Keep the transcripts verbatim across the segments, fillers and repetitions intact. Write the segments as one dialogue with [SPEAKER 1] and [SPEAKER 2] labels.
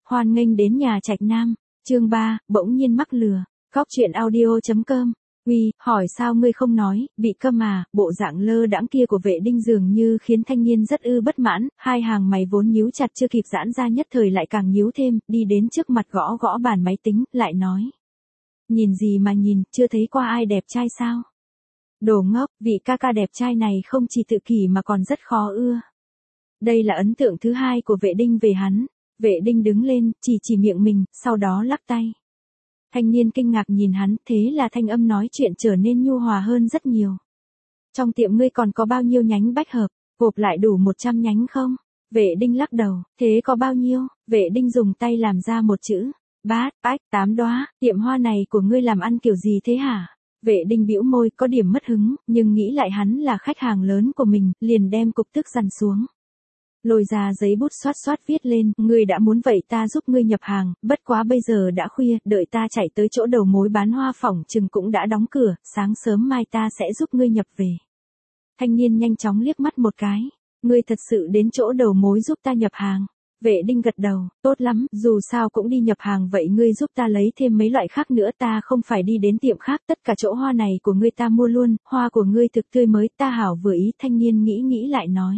[SPEAKER 1] Hoan nghênh đến nhà Trạch Nam, chương ba, bỗng nhiên mắc lừa, Cóc truyện audio.com. Uy, hỏi sao ngươi không nói, bị câm à, bộ dạng lơ đãng kia của Vệ Đinh dường như khiến thanh niên rất ư bất mãn, hai hàng mày vốn nhíu chặt chưa kịp giãn ra nhất thời lại càng nhíu thêm, đi đến trước mặt gõ gõ bàn máy tính, lại nói. Nhìn gì mà nhìn, chưa thấy qua ai đẹp trai sao? Đồ ngốc, vị ca ca đẹp trai này không chỉ tự kỷ mà còn rất khó ưa. Đây là ấn tượng thứ hai của Vệ Đinh về hắn. Vệ Đinh đứng lên, chỉ chỉ miệng mình, sau đó lắc tay. Thanh niên kinh ngạc nhìn hắn, thế là thanh âm nói chuyện trở nên nhu hòa hơn rất nhiều. Trong tiệm ngươi còn có bao nhiêu nhánh bách hợp, gộp lại đủ một trăm nhánh không? Vệ Đinh lắc đầu, thế có bao nhiêu? Vệ Đinh dùng tay làm ra một chữ, bát, bách, tám đóa, tiệm hoa này của ngươi làm ăn kiểu gì thế hả? Vệ Đinh bĩu môi, có điểm mất hứng, nhưng nghĩ lại hắn là khách hàng lớn của mình, liền đem cục tức dằn xuống. Lôi ra giấy bút xoát xoát viết lên, ngươi đã muốn vậy ta giúp ngươi nhập hàng, bất quá bây giờ đã khuya, đợi ta chạy tới chỗ đầu mối bán hoa phỏng chừng cũng đã đóng cửa, sáng sớm mai ta sẽ giúp ngươi nhập về. Thanh niên nhanh chóng liếc mắt một cái, ngươi thật sự đến chỗ đầu mối giúp ta nhập hàng. Vệ Đinh gật đầu, tốt lắm, dù sao cũng đi nhập hàng vậy ngươi giúp ta lấy thêm mấy loại khác nữa, ta không phải đi đến tiệm khác, tất cả chỗ hoa này của ngươi ta mua luôn, hoa của ngươi thực tươi mới, ta hảo vừa ý. Thanh niên nghĩ nghĩ lại nói.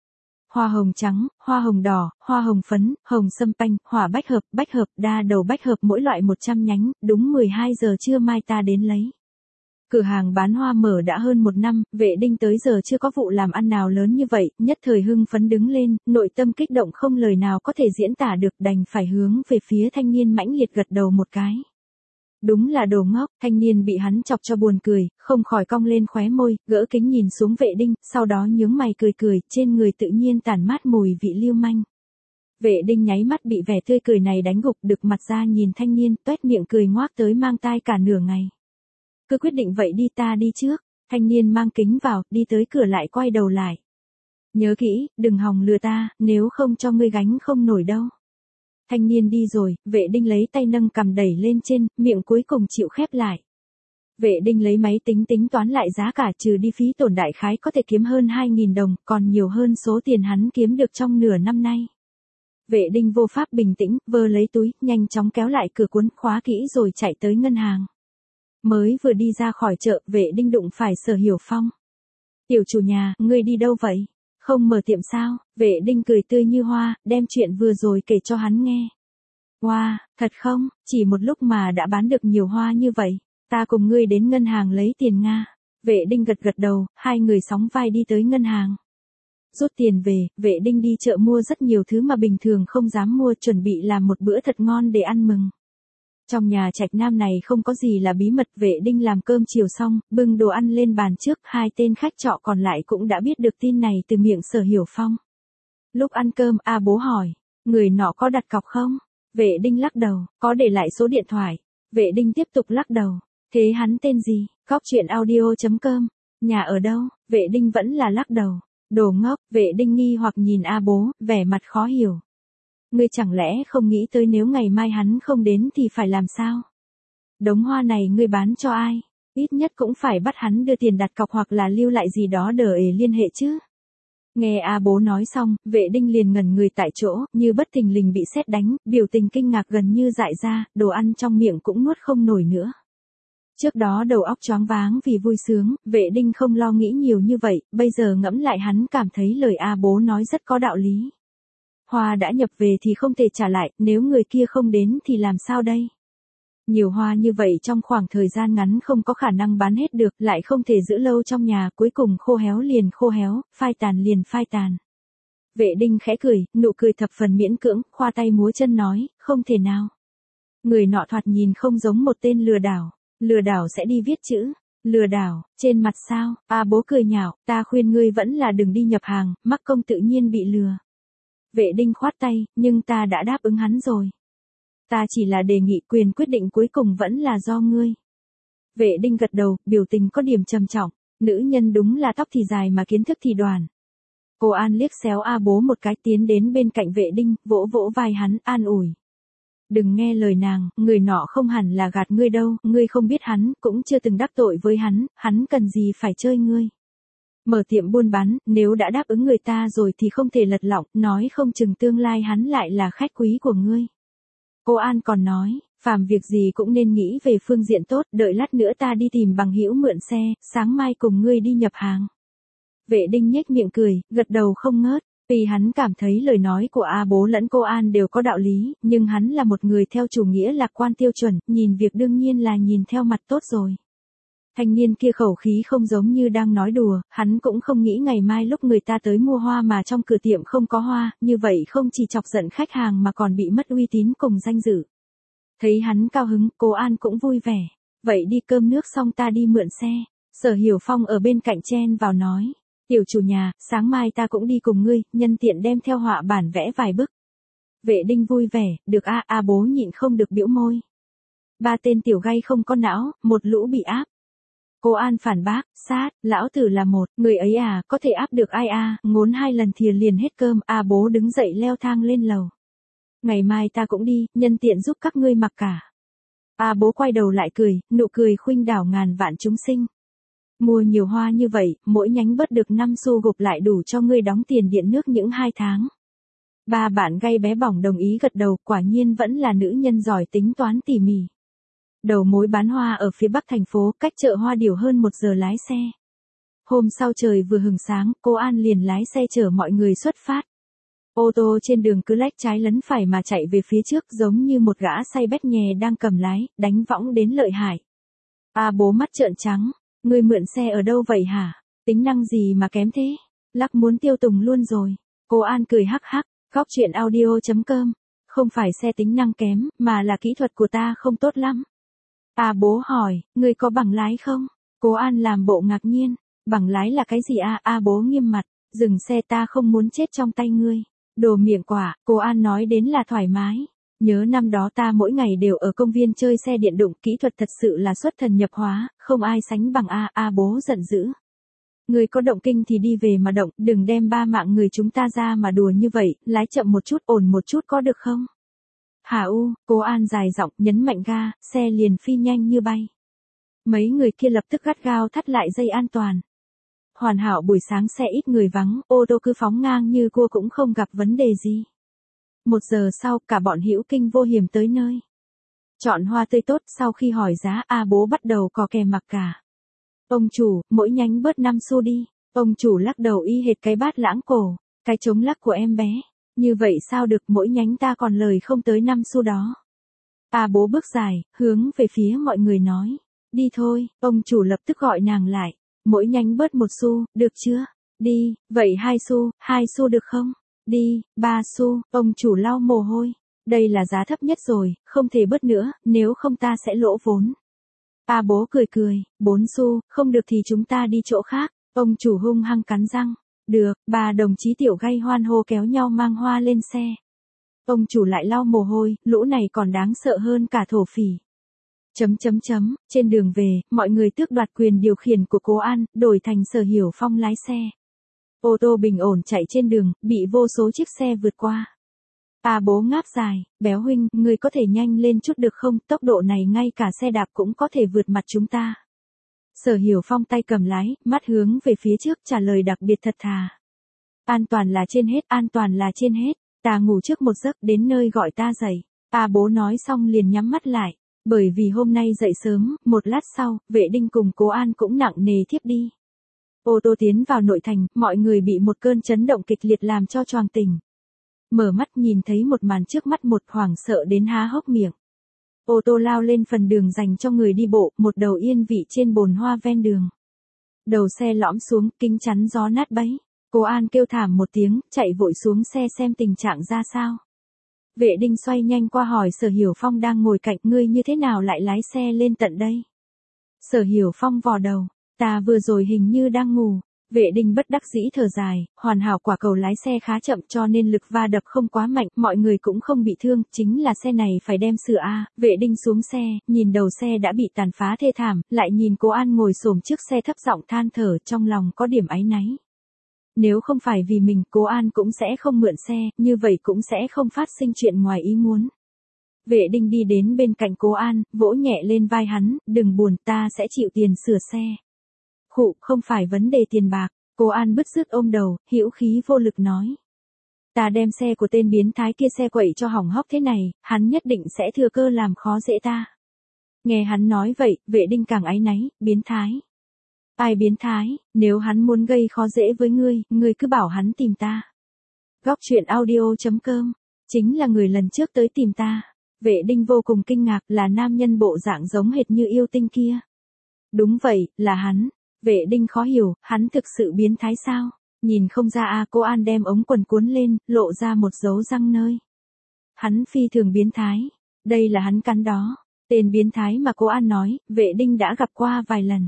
[SPEAKER 1] Hoa hồng trắng, hoa hồng đỏ, hoa hồng phấn, hồng sâm panh, hỏa bách hợp, bách hợp, đa đầu bách hợp mỗi loại một trăm nhánh, đúng mười hai giờ trưa mai ta đến lấy. Cửa hàng bán hoa mở đã hơn một năm, Vệ Đinh tới giờ chưa có vụ làm ăn nào lớn như vậy, nhất thời hưng phấn đứng lên, nội tâm kích động không lời nào có thể diễn tả được, đành phải hướng về phía thanh niên mãnh liệt gật đầu một cái. Đúng là đồ ngốc, thanh niên bị hắn chọc cho buồn cười, không khỏi cong lên khóe môi, gỡ kính nhìn xuống Vệ Đinh, sau đó nhướng mày cười cười, trên người tự nhiên tản mát mùi vị lưu manh. Vệ Đinh nháy mắt bị vẻ tươi cười này đánh gục, đực mặt ra nhìn thanh niên, toét miệng cười ngoác tới mang tai cả nửa ngày. Cứ quyết định vậy đi, ta đi trước. Thanh niên mang kính vào, đi tới cửa lại quay đầu lại. Nhớ kỹ, đừng hòng lừa ta, nếu không cho ngươi gánh không nổi đâu. Thanh niên đi rồi, Vệ Đinh lấy tay nâng cằm đẩy lên trên, miệng cuối cùng chịu khép lại. Vệ Đinh lấy máy tính tính toán lại giá cả, trừ đi phí tổn đại khái có thể kiếm hơn hai nghìn đồng, còn nhiều hơn số tiền hắn kiếm được trong nửa năm nay. Vệ Đinh vô pháp bình tĩnh, vơ lấy túi, nhanh chóng kéo lại cửa cuốn, khóa kỹ rồi chạy tới ngân hàng. Mới vừa đi ra khỏi chợ, Vệ Đinh đụng phải Sở Hiểu Phong. Tiểu chủ nhà, ngươi đi đâu vậy? Không mở tiệm sao? Vệ Đinh cười tươi như hoa, đem chuyện vừa rồi kể cho hắn nghe. Wow, thật không? Chỉ một lúc mà đã bán được nhiều hoa như vậy. Ta cùng ngươi đến ngân hàng lấy tiền Nga. Vệ Đinh gật gật đầu, hai người sóng vai đi tới ngân hàng. Rút tiền về, Vệ Đinh đi chợ mua rất nhiều thứ mà bình thường không dám mua, chuẩn bị làm một bữa thật ngon để ăn mừng. Trong nhà Trạch Nam này không có gì là bí mật, Vệ Đinh làm cơm chiều xong, bưng đồ ăn lên bàn trước, hai tên khách trọ còn lại cũng đã biết được tin này từ miệng Sở Hiểu Phong. Lúc ăn cơm, A Bố hỏi, người nọ có đặt cọc không? Vệ Đinh lắc đầu, có để lại số điện thoại. Vệ Đinh tiếp tục lắc đầu, thế hắn tên gì? Cóc truyện audio.com, nhà ở đâu? Vệ Đinh vẫn là lắc đầu, đồ ngốc. Vệ Đinh nghi hoặc nhìn A Bố, vẻ mặt khó hiểu. Ngươi chẳng lẽ không nghĩ tới nếu ngày mai hắn không đến thì phải làm sao? Đống hoa này ngươi bán cho ai? Ít nhất cũng phải bắt hắn đưa tiền đặt cọc hoặc là lưu lại gì đó để liên hệ chứ. Nghe A Bố nói xong, Vệ Đinh liền ngẩn người tại chỗ, như bất thình lình bị sét đánh, biểu tình kinh ngạc gần như dại ra, đồ ăn trong miệng cũng nuốt không nổi nữa. Trước đó đầu óc choáng váng vì vui sướng, Vệ Đinh không lo nghĩ nhiều như vậy, bây giờ ngẫm lại hắn cảm thấy lời A Bố nói rất có đạo lý. Hoa đã nhập về thì không thể trả lại, nếu người kia không đến thì làm sao đây? Nhiều hoa như vậy trong khoảng thời gian ngắn không có khả năng bán hết được, lại không thể giữ lâu trong nhà, cuối cùng khô héo liền khô héo, phai tàn liền phai tàn. Vệ Đinh khẽ cười, nụ cười thập phần miễn cưỡng, khoa tay múa chân nói, không thể nào. Người nọ thoạt nhìn không giống một tên lừa đảo, lừa đảo sẽ đi viết chữ. Lừa đảo, trên mặt sao? A Bố cười nhạo, ta khuyên ngươi vẫn là đừng đi nhập hàng, mắc công tự nhiên bị lừa. Vệ Đinh khoát tay, nhưng ta đã đáp ứng hắn rồi. Ta chỉ là đề nghị, quyền quyết định cuối cùng vẫn là do ngươi. Vệ Đinh gật đầu, biểu tình có điểm trầm trọng, nữ nhân đúng là tóc thì dài mà kiến thức thì đoản. Cô An liếc xéo A Bố một cái, tiến đến bên cạnh Vệ Đinh, vỗ vỗ vai hắn, an ủi. Đừng nghe lời nàng, người nọ không hẳn là gạt ngươi đâu, ngươi không biết hắn, cũng chưa từng đắc tội với hắn, hắn cần gì phải chơi ngươi. Mở tiệm buôn bán, nếu đã đáp ứng người ta rồi thì không thể lật lọng, nói không chừng tương lai hắn lại là khách quý của ngươi. Cô An còn nói, phàm việc gì cũng nên nghĩ về phương diện tốt, đợi lát nữa ta đi tìm bằng hữu mượn xe, sáng mai cùng ngươi đi nhập hàng. Vệ Đinh nhếch miệng cười, gật đầu không ngớt. Vì hắn cảm thấy lời nói của A Bố lẫn cô An đều có đạo lý, nhưng hắn là một người theo chủ nghĩa lạc quan tiêu chuẩn, nhìn việc đương nhiên là nhìn theo mặt tốt rồi. Thanh niên kia khẩu khí không giống như đang nói đùa, hắn cũng không nghĩ ngày mai lúc người ta tới mua hoa mà trong cửa tiệm không có hoa, như vậy không chỉ chọc giận khách hàng mà còn bị mất uy tín cùng danh dự. Thấy hắn cao hứng, cô An cũng vui vẻ. Vậy đi cơm nước xong ta đi mượn xe. Sở Hiểu Phong ở bên cạnh chen vào nói. Tiểu chủ nhà, sáng mai ta cũng đi cùng ngươi, nhân tiện đem theo họa bản vẽ vài bức. Vệ Đinh vui vẻ, được a, A Bố nhịn không được bĩu môi. Ba tên tiểu gay không có não, một lũ bị áp. Cô An phản bác, sát, lão tử là một, người ấy à, có thể áp được ai a, ngốn hai lần thìa liền hết cơm, A Bố đứng dậy leo thang lên lầu. Ngày mai ta cũng đi, nhân tiện giúp các ngươi mặc cả. A Bố quay đầu lại cười, nụ cười khuynh đảo ngàn vạn chúng sinh. Mua nhiều hoa như vậy, mỗi nhánh bớt được năm xu gộp lại đủ cho ngươi đóng tiền điện nước những hai tháng. Ba bạn gay bé bỏng đồng ý gật đầu, quả nhiên vẫn là nữ nhân giỏi tính toán tỉ mỉ. Đầu mối bán hoa ở phía bắc thành phố, cách chợ Hoa Điểu hơn một giờ lái xe. Hôm sau trời vừa hừng sáng, cô An liền lái xe chở mọi người xuất phát. Ô tô trên đường cứ lách trái lấn phải mà chạy về phía trước giống như một gã say bét nhè đang cầm lái, đánh võng đến lợi hại. A Bố mắt trợn trắng, ngươi mượn xe ở đâu vậy hả? Tính năng gì mà kém thế? Lắc muốn tiêu tùng luôn rồi. Cô An cười hắc hắc, góc chuyện audio chấm com. Không phải xe tính năng kém, mà là kỹ thuật của ta không tốt lắm. A Bố hỏi, ngươi có bằng lái không? Cô An làm bộ ngạc nhiên, bằng lái là cái gì a? A Bố nghiêm mặt, dừng xe ta không muốn chết trong tay ngươi. Đồ miệng quả, cô An nói đến là thoải mái. Nhớ năm đó ta mỗi ngày đều ở công viên chơi xe điện đụng, kỹ thuật thật sự là xuất thần nhập hóa, không ai sánh bằng A. A Bố giận dữ. Người có động kinh thì đi về mà động, đừng đem ba mạng người chúng ta ra mà đùa như vậy, lái chậm một chút ổn một chút có được không? Hả u, cô An dài giọng, nhấn mạnh ga, xe liền phi nhanh như bay. Mấy người kia lập tức gắt gao thắt lại dây an toàn. Hoàn hảo buổi sáng xe ít người vắng, ô tô cứ phóng ngang như cua cũng không gặp vấn đề gì. Một giờ sau, cả bọn hữu kinh vô hiểm tới nơi. Chọn hoa tươi tốt, sau khi hỏi giá, A Bố bắt đầu cò kè mặc cả. Ông chủ, mỗi nhánh bớt năm xu đi. Ông chủ lắc đầu y hệt cái bát lãng cổ, cái trống lắc của em bé. Như vậy sao được, mỗi nhánh ta còn lời không tới năm xu đó. A Bố bước dài, hướng về phía mọi người nói. Đi thôi, ông chủ lập tức gọi nàng lại. Mỗi nhánh bớt một xu, được chưa? Đi, vậy hai xu, hai xu được không? Đi, ba xu, ông chủ lau mồ hôi. Đây là giá thấp nhất rồi, không thể bớt nữa, nếu không ta sẽ lỗ vốn. A Bố cười cười, bốn xu, không được thì chúng ta đi chỗ khác. Ông chủ hung hăng cắn răng. Được, bà đồng chí tiểu gay hoan hô kéo nhau mang hoa lên xe. Ông chủ lại lau mồ hôi, lũ này còn đáng sợ hơn cả thổ phỉ. Chấm chấm chấm, trên đường về, mọi người tước đoạt quyền điều khiển của cô An, đổi thành Sở Hiểu Phong lái xe. Ô tô bình ổn chạy trên đường, bị vô số chiếc xe vượt qua. A Bố ngáp dài, béo huynh, người có thể nhanh lên chút được không, tốc độ này ngay cả xe đạp cũng có thể vượt mặt chúng ta. Sở Hiểu Phong tay cầm lái, mắt hướng về phía trước trả lời đặc biệt thật thà. An toàn là trên hết, an toàn là trên hết, ta ngủ trước một giấc đến nơi gọi ta dậy. A Bố nói xong liền nhắm mắt lại. Bởi vì hôm nay dậy sớm, một lát sau, Vệ Đinh cùng Cố An cũng nặng nề thiếp đi. Ô tô tiến vào nội thành, mọi người bị một cơn chấn động kịch liệt làm cho choàng tỉnh. Mở mắt nhìn thấy một màn trước mắt, một hoảng sợ đến há hốc miệng. Ô tô lao lên phần đường dành cho người đi bộ, một đầu yên vị trên bồn hoa ven đường. Đầu xe lõm xuống, kính chắn gió nát bấy. Cố An kêu thảm một tiếng, chạy vội xuống xe xem tình trạng ra sao. Vệ Đinh xoay nhanh qua hỏi Sở Hiểu Phong đang ngồi cạnh, ngươi như thế nào lại lái xe lên tận đây? Sở Hiểu Phong vò đầu, ta vừa rồi hình như đang ngủ. Vệ Đinh bất đắc dĩ thở dài, hoàn hảo quả cầu lái xe khá chậm cho nên lực va đập không quá mạnh, mọi người cũng không bị thương, chính là xe này phải đem sửa a. Vệ Đinh xuống xe, nhìn đầu xe đã bị tàn phá thê thảm, lại nhìn Cố An ngồi xổm trước xe thấp giọng than thở, trong lòng có điểm áy náy. Nếu không phải vì mình, Cố An cũng sẽ không mượn xe, như vậy cũng sẽ không phát sinh chuyện ngoài ý muốn. Vệ Đinh đi đến bên cạnh Cố An, vỗ nhẹ lên vai hắn, đừng buồn, ta sẽ chịu tiền sửa xe. Khụ, không phải vấn đề tiền bạc. Cố An bứt rứt ôm đầu, hữu khí vô lực nói. Ta đem xe của tên biến thái kia xe quậy cho hỏng hóc thế này, hắn nhất định sẽ thừa cơ làm khó dễ ta. Nghe hắn nói vậy, Vệ Đinh càng áy náy, biến thái. Ai biến thái, nếu hắn muốn gây khó dễ với ngươi, ngươi cứ bảo hắn tìm ta. Góc truyện audio chấm com, chính là người lần trước tới tìm ta. Vệ Đinh vô cùng kinh ngạc, là nam nhân bộ dạng giống hệt như yêu tinh kia. Đúng vậy, là hắn. Vệ Đinh khó hiểu, hắn thực sự biến thái sao? Nhìn không ra à, cô An đem ống quần cuốn lên, lộ ra một dấu răng nơi. Hắn phi thường biến thái. Đây là hắn cắn đó. Tên biến thái mà cô An nói, Vệ Đinh đã gặp qua vài lần.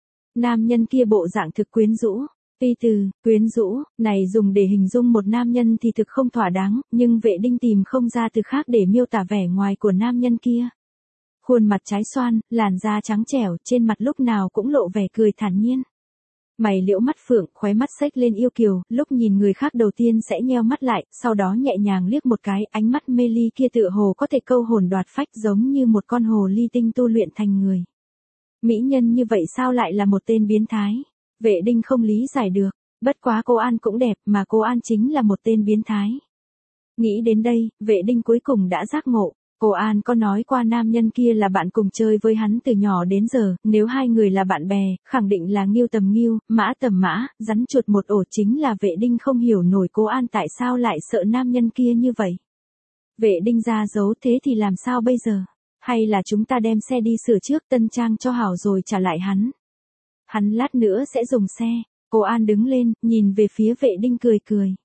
[SPEAKER 1] Nam nhân kia bộ dạng thực quyến rũ. Tuy từ, quyến rũ, này dùng để hình dung một nam nhân thì thực không thỏa đáng, nhưng Vệ Đinh tìm không ra từ khác để miêu tả vẻ ngoài của nam nhân kia. Khuôn mặt trái xoan, làn da trắng trẻo, trên mặt lúc nào cũng lộ vẻ cười thản nhiên. Mày liễu mắt phượng, khóe mắt xếch lên yêu kiều, lúc nhìn người khác đầu tiên sẽ nheo mắt lại, sau đó nhẹ nhàng liếc một cái, ánh mắt mê ly kia tựa hồ có thể câu hồn đoạt phách giống như một con hồ ly tinh tu luyện thành người. Mỹ nhân như vậy sao lại là một tên biến thái? Vệ Đinh không lý giải được, bất quá cô An cũng đẹp mà cô An chính là một tên biến thái. Nghĩ đến đây, Vệ Đinh cuối cùng đã giác ngộ. Cô An có nói qua nam nhân kia là bạn cùng chơi với hắn từ nhỏ đến giờ, nếu hai người là bạn bè, khẳng định là nghiêu tầm nghiêu, mã tầm mã, rắn chuột một ổ, chính là Vệ Đinh không hiểu nổi cô An tại sao lại sợ nam nhân kia như vậy. Vệ Đinh ra dấu thế thì làm sao bây giờ? Hay là chúng ta đem xe đi sửa trước tân trang cho hảo rồi trả lại hắn? Hắn lát nữa sẽ dùng xe. Cô An đứng lên, nhìn về phía Vệ Đinh cười cười.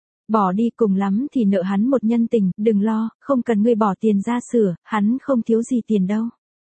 [SPEAKER 1] Bỏ đi, cùng lắm thì nợ hắn một nhân tình, đừng lo, không cần ngươi bỏ tiền ra sửa, hắn không thiếu gì tiền đâu.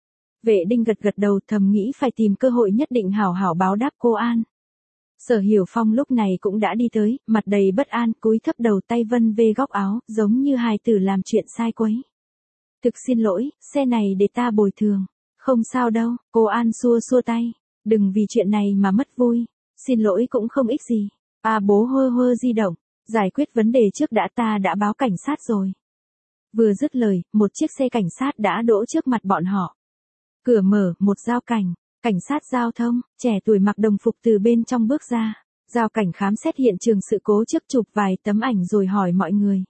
[SPEAKER 1] Vệ Đinh gật gật đầu, thầm nghĩ phải tìm cơ hội nhất định hảo hảo báo đáp cô An. Sở Hiểu Phong lúc này cũng đã đi tới, mặt đầy bất an, cúi thấp đầu, tay vân vê góc áo, giống như hài tử làm chuyện sai quấy. Thực xin lỗi, xe này để ta bồi thường. Không sao đâu, cô An xua xua tay. Đừng vì chuyện này mà mất vui. Xin lỗi cũng không ích gì. À bố hơ hơ di động. Giải quyết vấn đề trước đã, ta đã báo cảnh sát rồi. Vừa dứt lời, một chiếc xe cảnh sát đã đỗ trước mặt bọn họ. Cửa mở, một giao cảnh. Cảnh sát giao thông, trẻ tuổi mặc đồng phục từ bên trong bước ra. Giao cảnh khám xét hiện trường sự cố trước, chụp vài tấm ảnh rồi hỏi mọi người.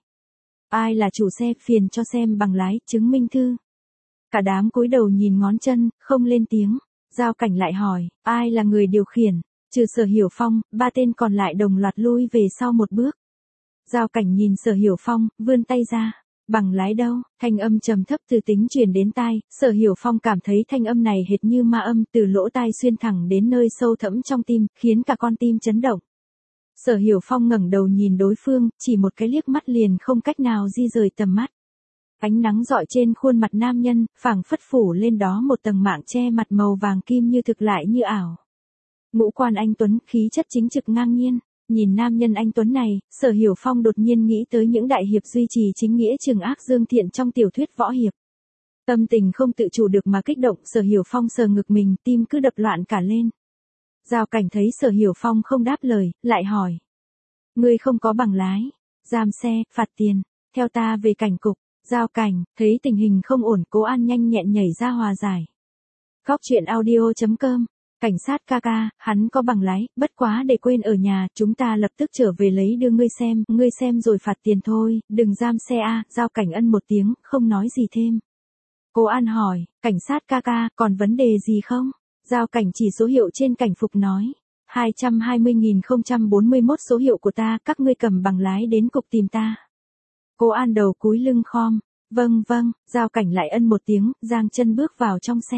[SPEAKER 1] Ai là chủ xe, phiền cho xem bằng lái, chứng minh thư. Cả đám cúi đầu nhìn ngón chân, không lên tiếng. Giao cảnh lại hỏi, ai là người điều khiển? Trừ Sở Hiểu Phong, ba tên còn lại đồng loạt lui về sau một bước. Giao cảnh nhìn Sở Hiểu Phong, vươn tay ra. Bằng lái đâu? Thanh âm trầm thấp từ tính truyền đến tai. Sở Hiểu Phong cảm thấy thanh âm này hệt như ma âm, từ lỗ tai xuyên thẳng đến nơi sâu thẫm trong tim, khiến cả con tim chấn động. Sở Hiểu Phong ngẩng đầu nhìn đối phương, chỉ một cái liếc mắt liền không cách nào di rời tầm mắt. Ánh nắng rọi trên khuôn mặt nam nhân, phảng phất phủ lên đó một tầng mạng che mặt màu vàng kim như thực lại như ảo. Ngũ quan anh tuấn, khí chất chính trực ngang nhiên. Nhìn nam nhân anh tuấn này, Sở Hiểu Phong đột nhiên nghĩ tới những đại hiệp duy trì chính nghĩa trừng ác dương thiện trong tiểu thuyết võ hiệp. Tâm tình không tự chủ được mà kích động, Sở Hiểu Phong sờ ngực mình, tim cứ đập loạn cả lên. Giao cảnh thấy Sở Hiểu Phong không đáp lời, lại hỏi. Ngươi không có bằng lái, giam xe, phạt tiền, theo ta về cảnh cục. Giao cảnh, thấy tình hình không ổn, Cố An nhanh nhẹn nhảy ra hòa giải. Góc truyện audio chấm com, cảnh sát ca ca, hắn có bằng lái, bất quá để quên ở nhà, chúng ta lập tức trở về lấy đưa ngươi xem, ngươi xem rồi phạt tiền thôi, đừng giam xe a. Giao cảnh ân một tiếng, không nói gì thêm. Cố An hỏi, cảnh sát ca ca, còn vấn đề gì không? Giao cảnh chỉ số hiệu trên cảnh phục nói. hai trăm hai mươi nghìn không trăm bốn mươi mốt số hiệu của ta, các ngươi cầm bằng lái đến cục tìm ta. Cố An đầu cúi lưng khom. Vâng vâng, giao cảnh lại ân một tiếng, giang chân bước vào trong xe.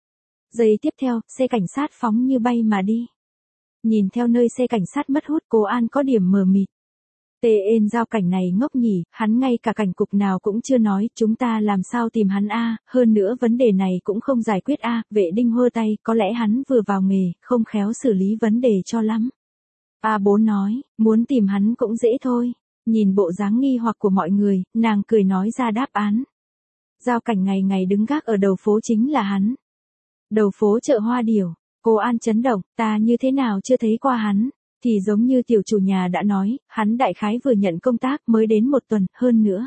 [SPEAKER 1] Giây tiếp theo, xe cảnh sát phóng như bay mà đi. Nhìn theo nơi xe cảnh sát mất hút, Cố An có điểm mờ mịt. Tê ên giao cảnh này ngốc nhỉ, hắn ngay cả cảnh cục nào cũng chưa nói, chúng ta làm sao tìm hắn a? Hơn nữa vấn đề này cũng không giải quyết a. Vệ Đinh hơ tay, có lẽ hắn vừa vào nghề, không khéo xử lý vấn đề cho lắm. A bố nói, muốn tìm hắn cũng dễ thôi. Nhìn bộ dáng nghi hoặc của mọi người, nàng cười nói ra đáp án. Giao cảnh ngày ngày đứng gác ở đầu phố chính là hắn. Đầu phố chợ Hoa Điểu. Cố An chấn động, ta như thế nào chưa thấy qua hắn. Thì giống như tiểu chủ nhà đã nói, hắn đại khái vừa nhận công tác mới đến một tuần, hơn nữa.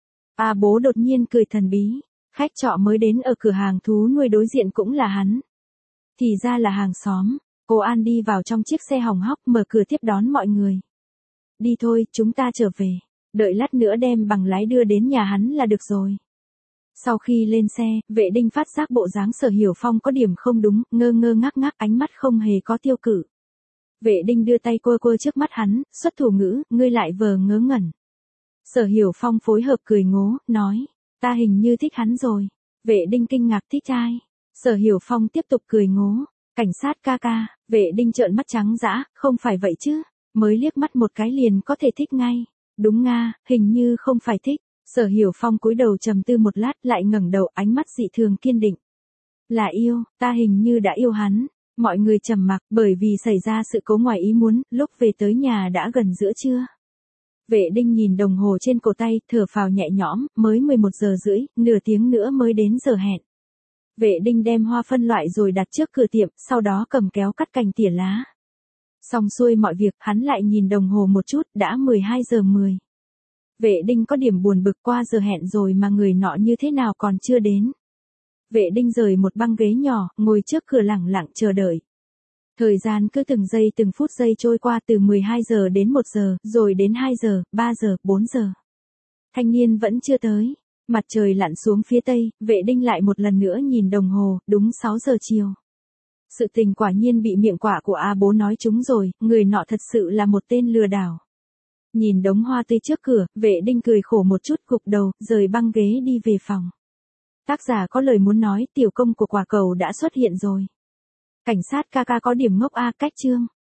[SPEAKER 1] A bố đột nhiên cười thần bí. Khách trọ mới đến ở cửa hàng thú nuôi đối diện cũng là hắn. Thì ra là hàng xóm. Cố An đi vào trong chiếc xe hỏng hóc, mở cửa tiếp đón mọi người. Đi thôi, chúng ta trở về. Đợi lát nữa đem bằng lái đưa đến nhà hắn là được rồi. Sau khi lên xe, Vệ Đinh phát giác bộ dáng Sở Hiểu Phong có điểm không đúng, ngơ ngơ ngác ngác, ánh mắt không hề có tiêu cự. Vệ Đinh đưa tay quơ quơ trước mắt hắn, xuất thủ ngữ, ngươi lại vờ ngớ ngẩn. Sở Hiểu Phong phối hợp cười ngố, nói, ta hình như thích hắn rồi. Vệ Đinh kinh ngạc, thích ai? Sở Hiểu Phong tiếp tục cười ngố, cảnh sát ca ca. Vệ Đinh trợn mắt trắng dã, không phải vậy chứ, mới liếc mắt một cái liền có thể thích ngay. Đúng nga, hình như không phải thích. Sở Hiểu Phong cúi đầu trầm tư một lát, lại ngẩng đầu, ánh mắt dị thường kiên định. Là yêu, ta hình như đã yêu hắn. Mọi người trầm mặc, bởi vì xảy ra sự cố ngoài ý muốn, lúc về tới nhà đã gần giữa trưa. Vệ Đinh nhìn đồng hồ trên cổ tay, thở phào nhẹ nhõm, mới mười một giờ rưỡi, nửa tiếng nữa mới đến giờ hẹn. Vệ Đinh đem hoa phân loại rồi đặt trước cửa tiệm, sau đó cầm kéo cắt cành tỉa lá. Xong xuôi mọi việc, hắn lại nhìn đồng hồ một chút, đã mười hai giờ mười. Vệ Đinh có điểm buồn bực, qua giờ hẹn rồi mà người nọ như thế nào còn chưa đến. Vệ Đinh rời một băng ghế nhỏ, ngồi trước cửa lẳng lặng chờ đợi. Thời gian cứ từng giây từng phút giây trôi qua, từ mười hai giờ đến một giờ, rồi đến hai giờ, ba giờ, bốn giờ. Thanh niên vẫn chưa tới. Mặt trời lặn xuống phía tây, Vệ Đinh lại một lần nữa nhìn đồng hồ, đúng sáu giờ chiều. Sự tình quả nhiên bị miệng quả của A bố nói trúng rồi, người nọ thật sự là một tên lừa đảo. Nhìn đống hoa tươi trước cửa, Vệ Đinh cười khổ một chút, gục đầu, rời băng ghế đi về phòng. Tác giả có lời muốn nói, tiểu công của quả cầu đã xuất hiện rồi. Cảnh sát ca ca có điểm ngốc a, cách chương.